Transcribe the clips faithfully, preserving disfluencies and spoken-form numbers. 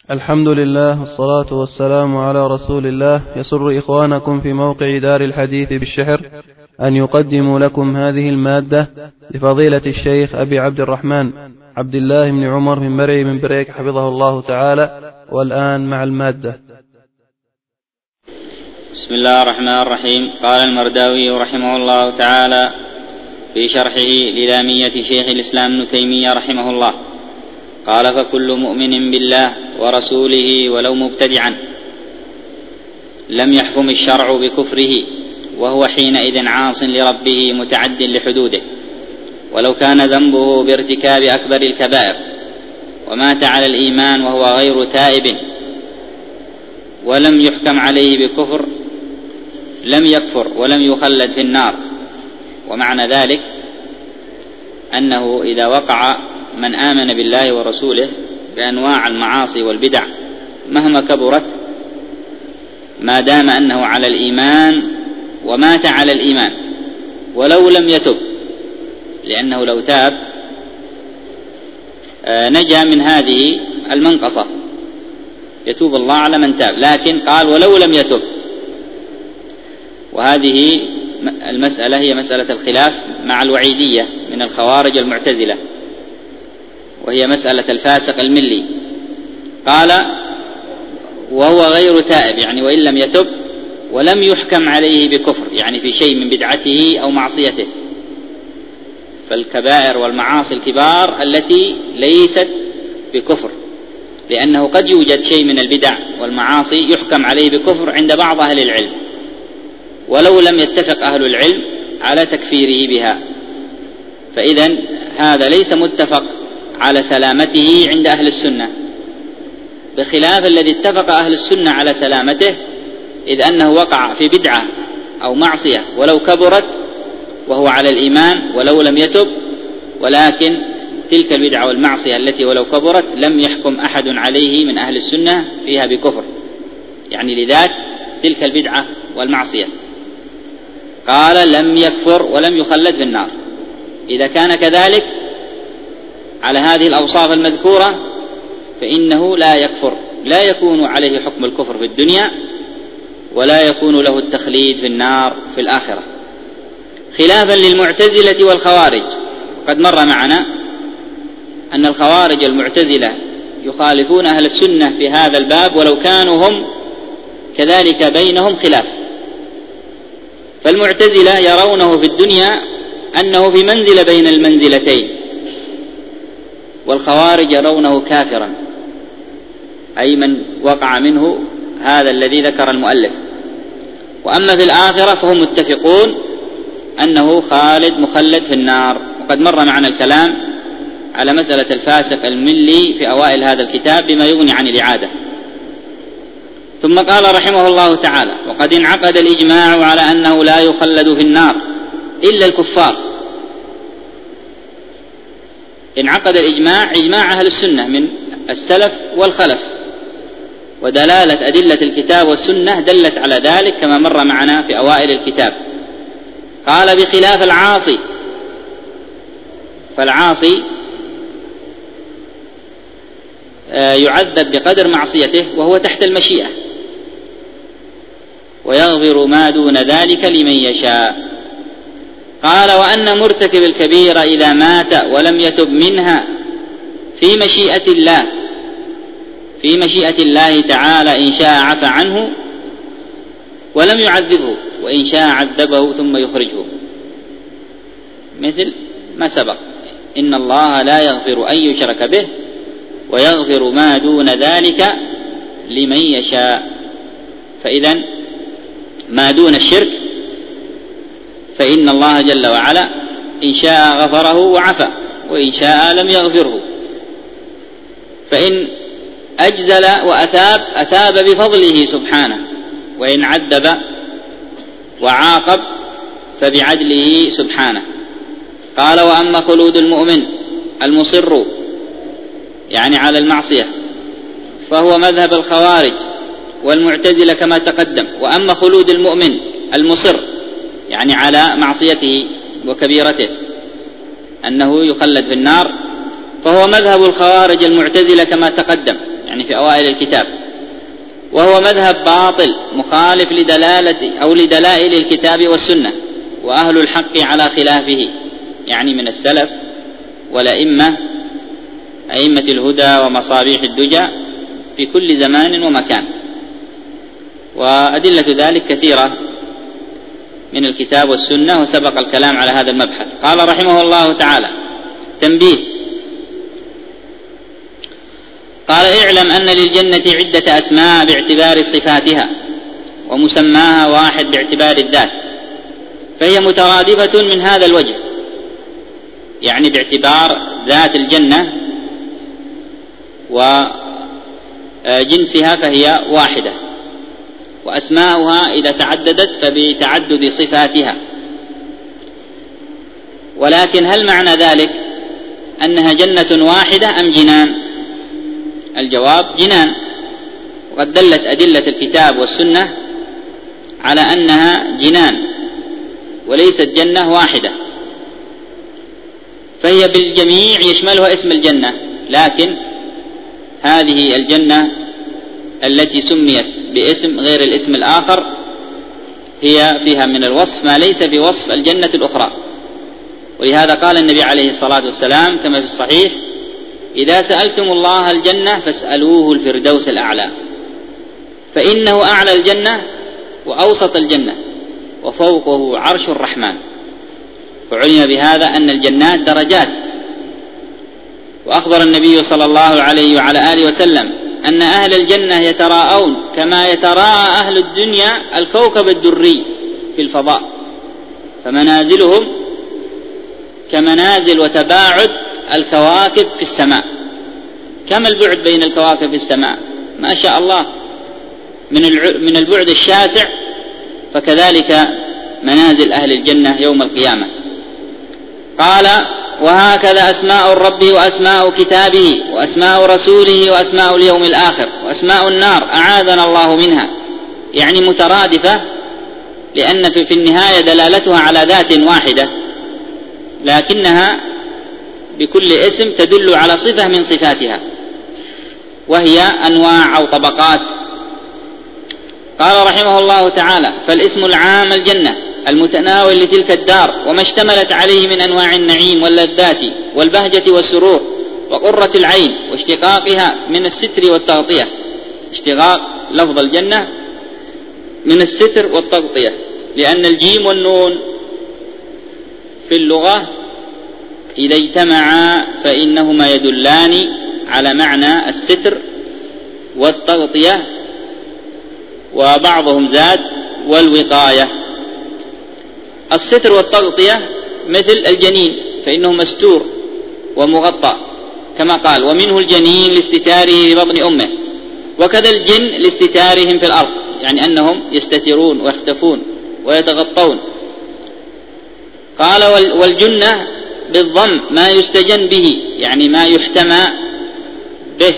الحمد لله والصلاة والسلام على رسول الله. يسر إخوانكم في موقع دار الحديث بالشحر أن يقدموا لكم هذه المادة لفضيلة الشيخ أبي عبد الرحمن عبد الله بن عمر من مرعي من بريك حفظه الله تعالى. والآن مع المادة. بسم الله الرحمن الرحيم. قال المرداوي رحمه الله تعالى في شرحه للامية شيخ الإسلام ابن تيمية رحمه الله، قال: فكل مؤمن بالله ورسوله ولو مبتدعا لم يحكم الشرع بكفره، وهو حينئذ عاص لربه متعد لحدوده، ولو كان ذنبه بارتكاب أكبر الكبائر، ومات على الإيمان وهو غير تائب ولم يحكم عليه بكفر لم يكفر ولم يخلد في النار. ومعنى ذلك أنه إذا وقع من آمن بالله ورسوله بأنواع المعاصي والبدع مهما كبرت، ما دام أنه على الإيمان ومات على الإيمان ولو لم يتب، لأنه لو تاب نجا من هذه المنقصة، يتوب الله على من تاب، لكن قال ولو لم يتب. وهذه المسألة هي مسألة الخلاف مع الوعيدية من الخوارج المعتزلة، وهي مسألة الفاسق الملي. قال: وهو غير تائب، يعني وإن لم يتب، ولم يحكم عليه بكفر، يعني في شيء من بدعته أو معصيته. فالكبائر والمعاصي الكبار التي ليست بكفر، لأنه قد يوجد شيء من البدع والمعاصي يحكم عليه بكفر عند بعض أهل العلم، ولو لم يتفق أهل العلم على تكفيره بها، فإذن هذا ليس متفق على سلامته عند أهل السنة، بخلاف الذي اتفق أهل السنة على سلامته، إذ أنه وقع في بدعة أو معصية ولو كبرت وهو على الإيمان ولو لم يتب، ولكن تلك البدعة والمعصية التي ولو كبرت لم يحكم أحد عليه من أهل السنة فيها بكفر، يعني لذات تلك البدعة والمعصية. قال: لم يكفر ولم يخلد في النار. إذا كان كذلك على هذه الأوصاف المذكورة فإنه لا يكفر، لا يكون عليه حكم الكفر في الدنيا، ولا يكون له التخليد في النار في الآخرة، خلافا للمعتزلة والخوارج. قد مر معنا أن الخوارج المعتزلة يخالفون أهل السنة في هذا الباب، ولو كانوا هم كذلك بينهم خلاف. فالمعتزلة يرونه في الدنيا أنه في منزل بين المنزلتين، والخوارج يرونه كافرا، أي من وقع منه هذا الذي ذكر المؤلف. وأما في الآخرة فهم متفقون أنه خالد مخلد في النار. وقد مر معنا الكلام على مسألة الفاسق الملي في أوائل هذا الكتاب بما يغني عن الإعادة. ثم قال رحمه الله تعالى: وقد انعقد الإجماع على أنه لا يخلد في النار إلا الكفار. انعقد الإجماع، إجماع أهل السنة من السلف والخلف، ودلالة أدلة الكتاب والسنة دلت على ذلك كما مر معنا في أوائل الكتاب. قال: بخلاف العاصي، فالعاصي يعذب بقدر معصيته وهو تحت المشيئة، ويغفر ما دون ذلك لمن يشاء. قال: وأن مرتكب الكبيرة إذا مات ولم يتب منها في مشيئة الله في مشيئة الله تعالى، إن شاء عفى عنه ولم يعذبه، وإن شاء عذبه ثم يخرجه، مثل ما سبق: إن الله لا يغفر أن يشرك به ويغفر ما دون ذلك لمن يشاء. فإذن ما دون الشرك فإن الله جل وعلا إن شاء غفره وعفى، وإن شاء لم يغفره. فإن أجزل وأثاب أثاب بفضله سبحانه، وإن عذب وعاقب فبعدله سبحانه. قال: وأما خلود المؤمن المصر، يعني على المعصية، فهو مذهب الخوارج والمعتزلة كما تقدم. وأما خلود المؤمن المصر، يعني على معصيته وكبيرته أنه يخلد في النار، فهو مذهب الخوارج المعتزلة كما تقدم، يعني في أوائل الكتاب، وهو مذهب باطل مخالف لدلالة أو لدلائل الكتاب والسنة، وأهل الحق على خلافه، يعني من السلف والأئمة أئمة الهدى ومصابيح الدجى في كل زمان ومكان. وأدلة ذلك كثيرة من الكتاب والسنة، وسبق الكلام على هذا المبحث. قال رحمه الله تعالى: تنبيه. قال: اعلم أن للجنة عدة أسماء باعتبار صفاتها، ومسماها واحد باعتبار الذات، فهي مترادفة من هذا الوجه، يعني باعتبار ذات الجنة وجنسها فهي واحدة، وأسماؤها إذا تعددت فبتعدد صفاتها. ولكن هل معنى ذلك أنها جنة واحدة أم جنان؟ الجواب: جنان. وقد دلت أدلة الكتاب والسنة على أنها جنان وليست جنة واحدة، فهي بالجميع يشملها اسم الجنة، لكن هذه الجنة التي سميت باسم غير الاسم الآخر هي فيها من الوصف ما ليس في وصف الجنة الأخرى. ولهذا قال النبي عليه الصلاة والسلام كما في الصحيح: إذا سألتم الله الجنة فاسألوه الفردوس الأعلى، فإنه أعلى الجنة وأوسط الجنة وفوقه عرش الرحمن. فعلم بهذا أن الجنات درجات. وأخبر النبي صلى الله عليه وعلى آله وسلم أن أهل الجنة يتراءون كما يتراءى أهل الدنيا الكوكب الدري في الفضاء، فمنازلهم كمنازل وتباعد الكواكب في السماء. كم البعد بين الكواكب في السماء؟ ما شاء الله، من البعد الشاسع. فكذلك منازل أهل الجنة يوم القيامة. قال: وهكذا أسماء الرب وأسماء كتابه وأسماء رسوله وأسماء اليوم الآخر وأسماء النار أعاذنا الله منها، يعني مترادفة، لأن في النهاية دلالتها على ذات واحدة، لكنها بكل اسم تدل على صفة من صفاتها، وهي أنواع أو طبقات. قال رحمه الله تعالى: فالاسم العام الجنة المتناول لتلك الدار وما اشتملت عليه من أنواع النعيم واللذات والبهجة والسرور وقرة العين، واشتقاقها من الستر والتغطية. اشتقاق لفظ الجنة من الستر والتغطية، لأن الجيم والنون في اللغة إذا اجتمعا فإنهما يدلان على معنى الستر والتغطية، وبعضهم زاد والوقاية. الستر والتغطية مثل الجنين فإنه مستور ومغطى، كما قال: ومنه الجنين لاستتاره في بطن أمه، وكذا الجن لاستتارهم في الأرض، يعني أنهم يستترون ويختفون ويتغطون. قال: والجنة بالضم ما يستجن به، يعني ما يحتمى به،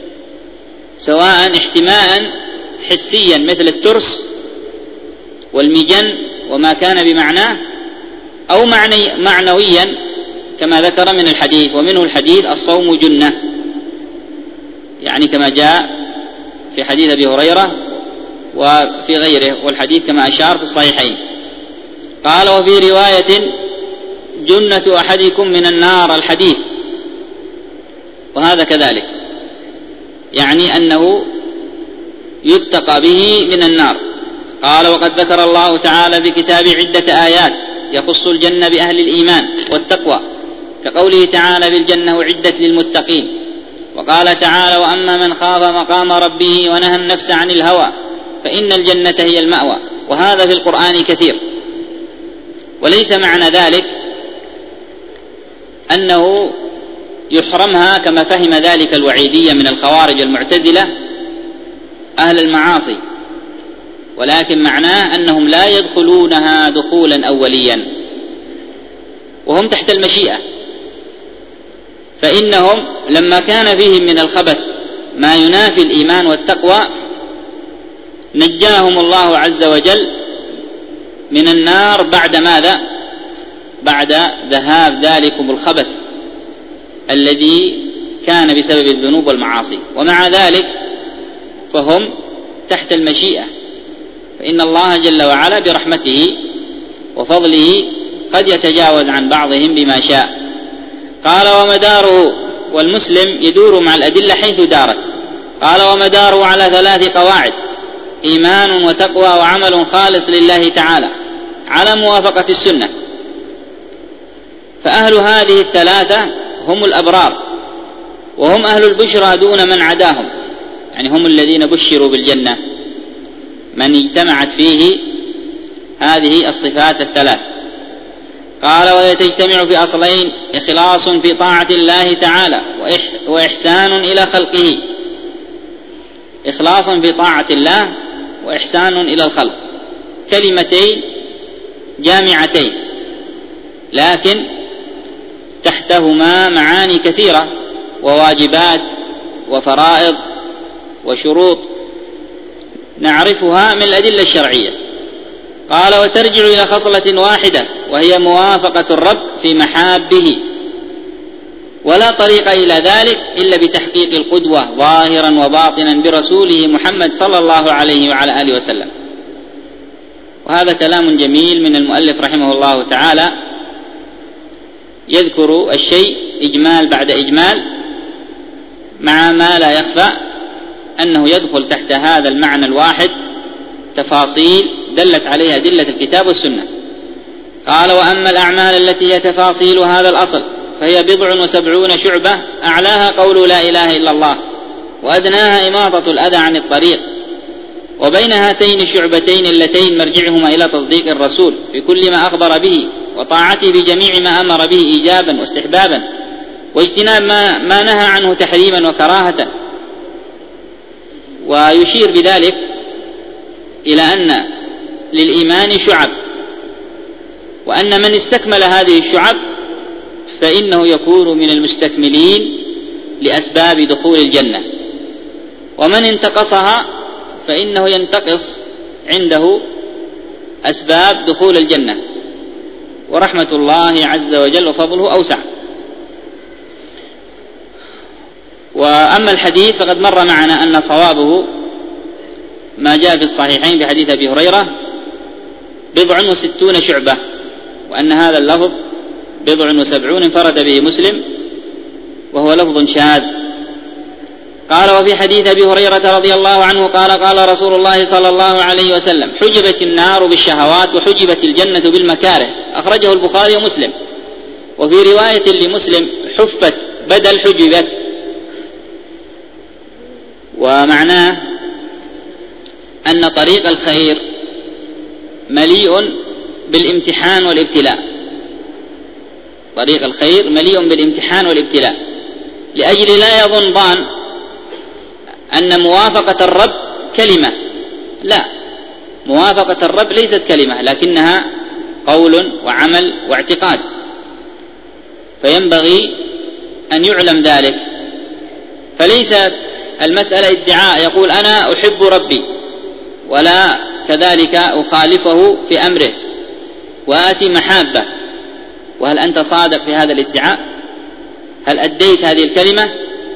سواء احتماء حسيا مثل الترس والمجن وما كان بمعناه، أو معني معنويا كما ذكر من الحديث. ومنه الحديث: الصوم جنة، يعني كما جاء في حديث أبي هريرة وفي غيره، والحديث كما أشار في الصحيحين. قال: وفي رواية: جنة أحدكم من النار الحديث، وهذا كذلك، يعني أنه يتقى به من النار. قال: وقد ذكر الله تعالى في كتابه عدة آيات يخص الجنة بأهل الإيمان والتقوى، كقوله تعالى: بالجنة أعدت للمتقين. وقال تعالى: وأما من خاف مقام ربه ونهى النفس عن الهوى فإن الجنة هي المأوى. وهذا في القرآن كثير. وليس معنى ذلك أنه يحرمها كما فهم ذلك الوعيدية من الخوارج المعتزلة أهل المعاصي، ولكن معناه أنهم لا يدخلونها دخولا أوليا، وهم تحت المشيئة. فإنهم لما كان فيهم من الخبث ما ينافي الإيمان والتقوى نجاهم الله عز وجل من النار بعد ماذا؟ بعد ذهاب ذلكم الخبث الذي كان بسبب الذنوب والمعاصي، ومع ذلك فهم تحت المشيئة، فإن الله جل وعلا برحمته وفضله قد يتجاوز عن بعضهم بما شاء. قال ومداره، والمسلم يدور مع الأدلة حيث دارت. قال ومداره على ثلاث قواعد: إيمان وتقوى وعمل خالص لله تعالى على موافقة السنة. فأهل هذه الثلاثة هم الأبرار، وهم أهل البشرى دون من عداهم، يعني هم الذين بشروا بالجنة، من اجتمعت فيه هذه الصفات الثلاث. قال ويتجتمع في أصلين: إخلاص في طاعة الله تعالى وإحسان إلى خلقه. إخلاص في طاعة الله وإحسان إلى الخلق، كلمتين جامعتين، لكن تحتهما معاني كثيرة وواجبات وفرائض وشروط نعرفها من الأدلة الشرعية. قال وترجع إلى خصلة واحدة، وهي موافقة الرب في محابه، ولا طريق إلى ذلك إلا بتحقيق القدوة ظاهرا وباطنا برسوله محمد صلى الله عليه وعلى آله وسلم. وهذا كلام جميل من المؤلف رحمه الله تعالى، يذكر الشيء إجمال بعد إجمال، مع ما لا يخفى أنه يدخل تحت هذا المعنى الواحد تفاصيل دلت عليها أدلة الكتاب والسنة. قال وأما الأعمال التي هي تفاصيل هذا الأصل فهي بضع وسبعون شعبة، أعلاها قول لا إله إلا الله، وأدناها إماطة الأذى عن الطريق. وبين هاتين الشعبتين اللتين مرجعهما إلى تصديق الرسول في كل ما أخبر به، وطاعته بجميع ما أمر به إيجابا واستحبابا، واجتناب ما, ما نهى عنه تحريما وكراهة. ويشير بذلك إلى أن للإيمان شعب، وأن من استكمل هذه الشعب فإنه يكون من المستكملين لأسباب دخول الجنة، ومن انتقصها فإنه ينتقص عنده أسباب دخول الجنة، ورحمة الله عز وجل وفضله أوسع. وأما الحديث فقد مر معنا أن صوابه ما جاء في الصحيحين بحديث أبي هريرة: بضع وستون شعبة، وأن هذا اللفظ بضع وسبعون انفرد به مسلم، وهو لفظ شاذ. قال وفي حديث أبي هريرة رضي الله عنه قال قال رسول الله صلى الله عليه وسلم: حجبت النار بالشهوات وحجبت الجنة بالمكاره، أخرجه البخاري ومسلم. وفي رواية لمسلم: حفت بدل حجبت. ومعناه أن طريق الخير مليء بالامتحان والابتلاء، طريق الخير مليء بالامتحان والابتلاء، لأجل لا يظن ظان أن موافقة الرب كلمة، لا، موافقة الرب ليست كلمة، لكنها قول وعمل واعتقاد، فينبغي أن يعلم ذلك. فليست المسألة ادعاء يقول أنا أحب ربي، ولا كذلك أخالفه في أمره وآتي محابة. وهل أنت صادق في هذا الادعاء؟ هل أديت هذه الكلمة؟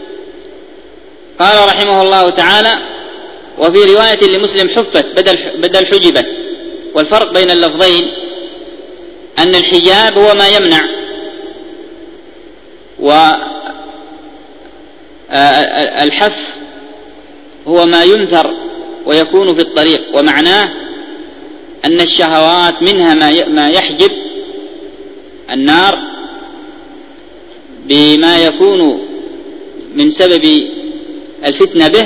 قال رحمه الله تعالى: وفي رواية لمسلم: حفت بدل, بدل حجبت. والفرق بين اللفظين أن الحجاب هو ما يمنع، والحف هو ما ينثر ويكون في الطريق. ومعناه أن الشهوات منها ما يحجب النار بما يكون من سبب الفتنة به،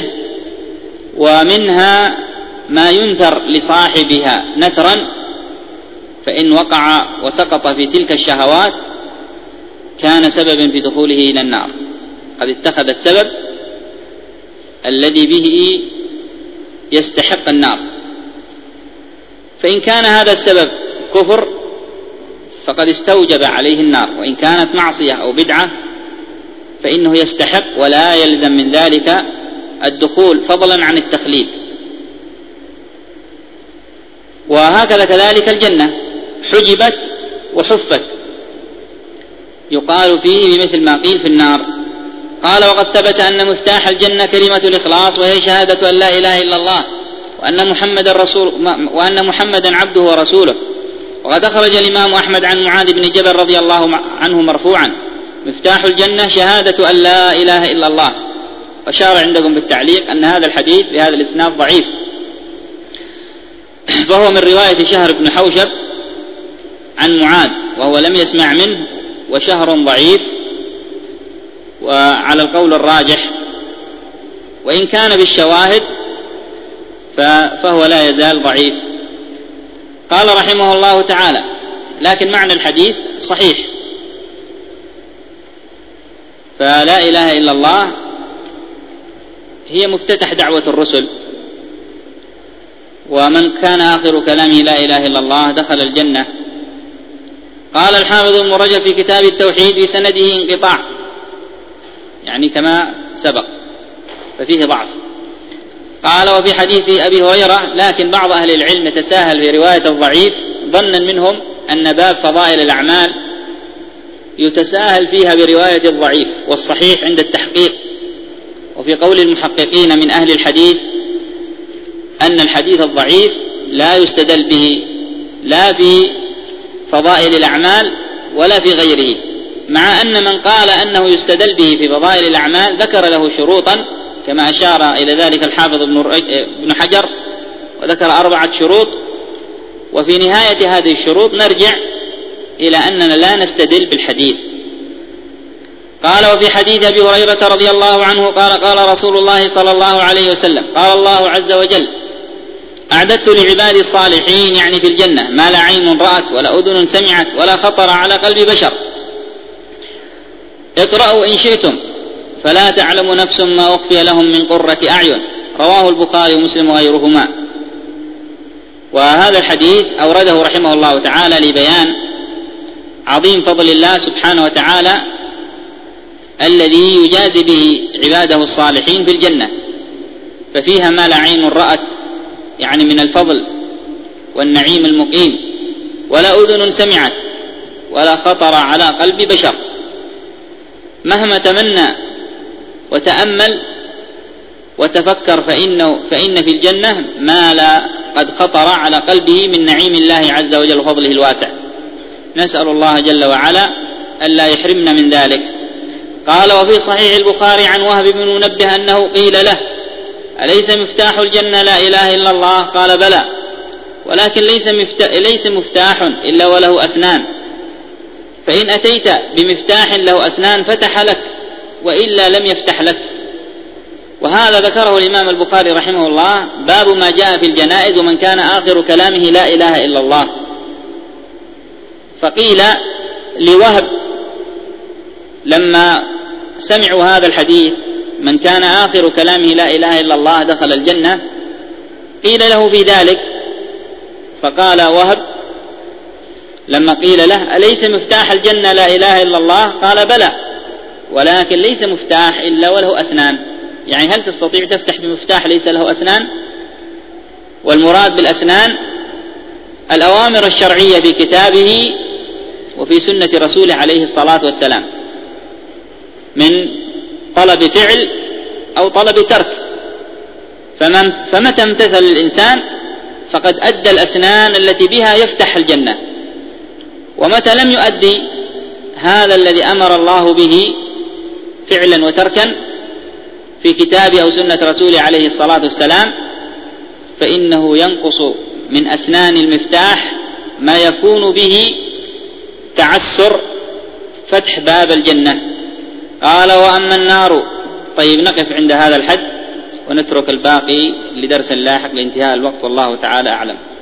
ومنها ما ينثر لصاحبها نثرا، فإن وقع وسقط في تلك الشهوات كان سببا في دخوله إلى النار، قد اتخذ السبب الذي به يستحق النار. فإن كان هذا السبب كفر فقد استوجب عليه النار، وإن كانت معصية أو بدعة فإنه يستحق ولا يلزم من ذلك الدخول، فضلا عن التخليد. وهكذا كذلك الجنة حجبت وحفت، يقال فيه بمثل ما قيل في النار. قال وقد ثبت أن مفتاح الجنة كلمة الإخلاص، وهي شهادة أن لا إله إلا الله وأن محمدا رسول وأن محمدا عبده ورسوله. وقد أخرج الإمام أحمد عن معاذ بن جبل رضي الله عنه مرفوعا: مفتاح الجنة شهادة أن لا إله إلا الله. وشار عندكم بالتعليق أن هذا الحديث بهذا الإسناد ضعيف، فهو من رواية شهر بن حوشب عن معاذ وهو لم يسمع منه، وشهر ضعيف وعلى القول الراجح، وإن كان بالشواهد فهو لا يزال ضعيف. قال رحمه الله تعالى: لكن معنى الحديث صحيح، فلا إله إلا الله هي مفتتح دعوة الرسل، ومن كان آخر كلامه لا إله إلا الله دخل الجنة. قال الحافظ ابن رجب في كتاب التوحيد: بسنده انقطاع، يعني كما سبق، ففيه ضعف. قال: وفي حديث أبي هريرة: لكن بعض أهل العلم يتساهل في رواية الضعيف ظنا منهم أن باب فضائل الأعمال يتساهل فيها برواية الضعيف، والصحيح عند التحقيق. وفي قول المحققين من أهل الحديث أن الحديث الضعيف لا يستدل به لا في فضائل الأعمال ولا في غيره، مع أن من قال أنه يستدل به في فضائل الأعمال ذكر له شروطا، كما أشار إلى ذلك الحافظ ابن حجر، وذكر أربعة شروط. وفي نهاية هذه الشروط نرجع إلى أننا لا نستدل بالحديث. قال: وفي حديث أبي هريرة رضي الله عنه قال: قال رسول الله صلى الله عليه وسلم: قال الله عز وجل: أعددت لعبادي الصالحين، يعني في الجنة، ما لا عين رأت ولا أذن سمعت ولا خطر على قلب بشر. اقرأوا إن شئتم، فلا تعلم نفس ما أخفي لهم من قرة أعين. رواه البخاري ومسلم وغيرهما. وهذا الحديث أورده رحمه الله تعالى لبيان عظيم فضل الله سبحانه وتعالى الذي يجازي به عباده الصالحين في الجنة، ففيها ما لا عين رأت، يعني من الفضل والنعيم المقيم، ولا أذن سمعت ولا خطر على قلب بشر. مهما تمنى وتأمل وتفكر فإنه فإن في الجنة ما لا قد خطر على قلبه من نعيم الله عز وجل وفضله الواسع. نسأل الله جل وعلا ألا يحرمنا من ذلك. قال: وفي صحيح البخاري عن وهب بن منبه أنه قيل له: أليس مفتاح الجنة لا إله إلا الله؟ قال: بلى، ولكن ليس مفتاح, ليس مفتاح إلا وله أسنان، فإن أتيت بمفتاح له أسنان فتح لك، وإلا لم يفتح لك. وهذا ذكره الإمام البخاري رحمه الله: باب ما جاء في الجنائز ومن كان آخر كلامه لا إله إلا الله. فقيل لوهب لما سمعوا هذا الحديث: من كان آخر كلامه لا إله إلا الله دخل الجنة، قيل له في ذلك، فقال وهب لما قيل له: أليس مفتاح الجنة لا إله إلا الله؟ قال: بلى، ولكن ليس مفتاح إلا وله أسنان. يعني هل تستطيع تفتح بمفتاح ليس له أسنان؟ والمراد بالأسنان الأوامر الشرعية في كتابه وفي سنة رسوله عليه الصلاة والسلام، من طلب فعل أو طلب ترك. فمن فمتى امتثل الإنسان فقد أدى الأسنان التي بها يفتح الجنة، ومتى لم يؤدي هذا الذي أمر الله به فعلا وتركا في كتابه أو سنة رسوله عليه الصلاة والسلام، فإنه ينقص من أسنان المفتاح ما يكون به تعسر فتح باب الجنة. قال: وأما النار. طيب، نقف عند هذا الحد ونترك الباقي لدرس لاحق لانتهاء الوقت، والله تعالى أعلم.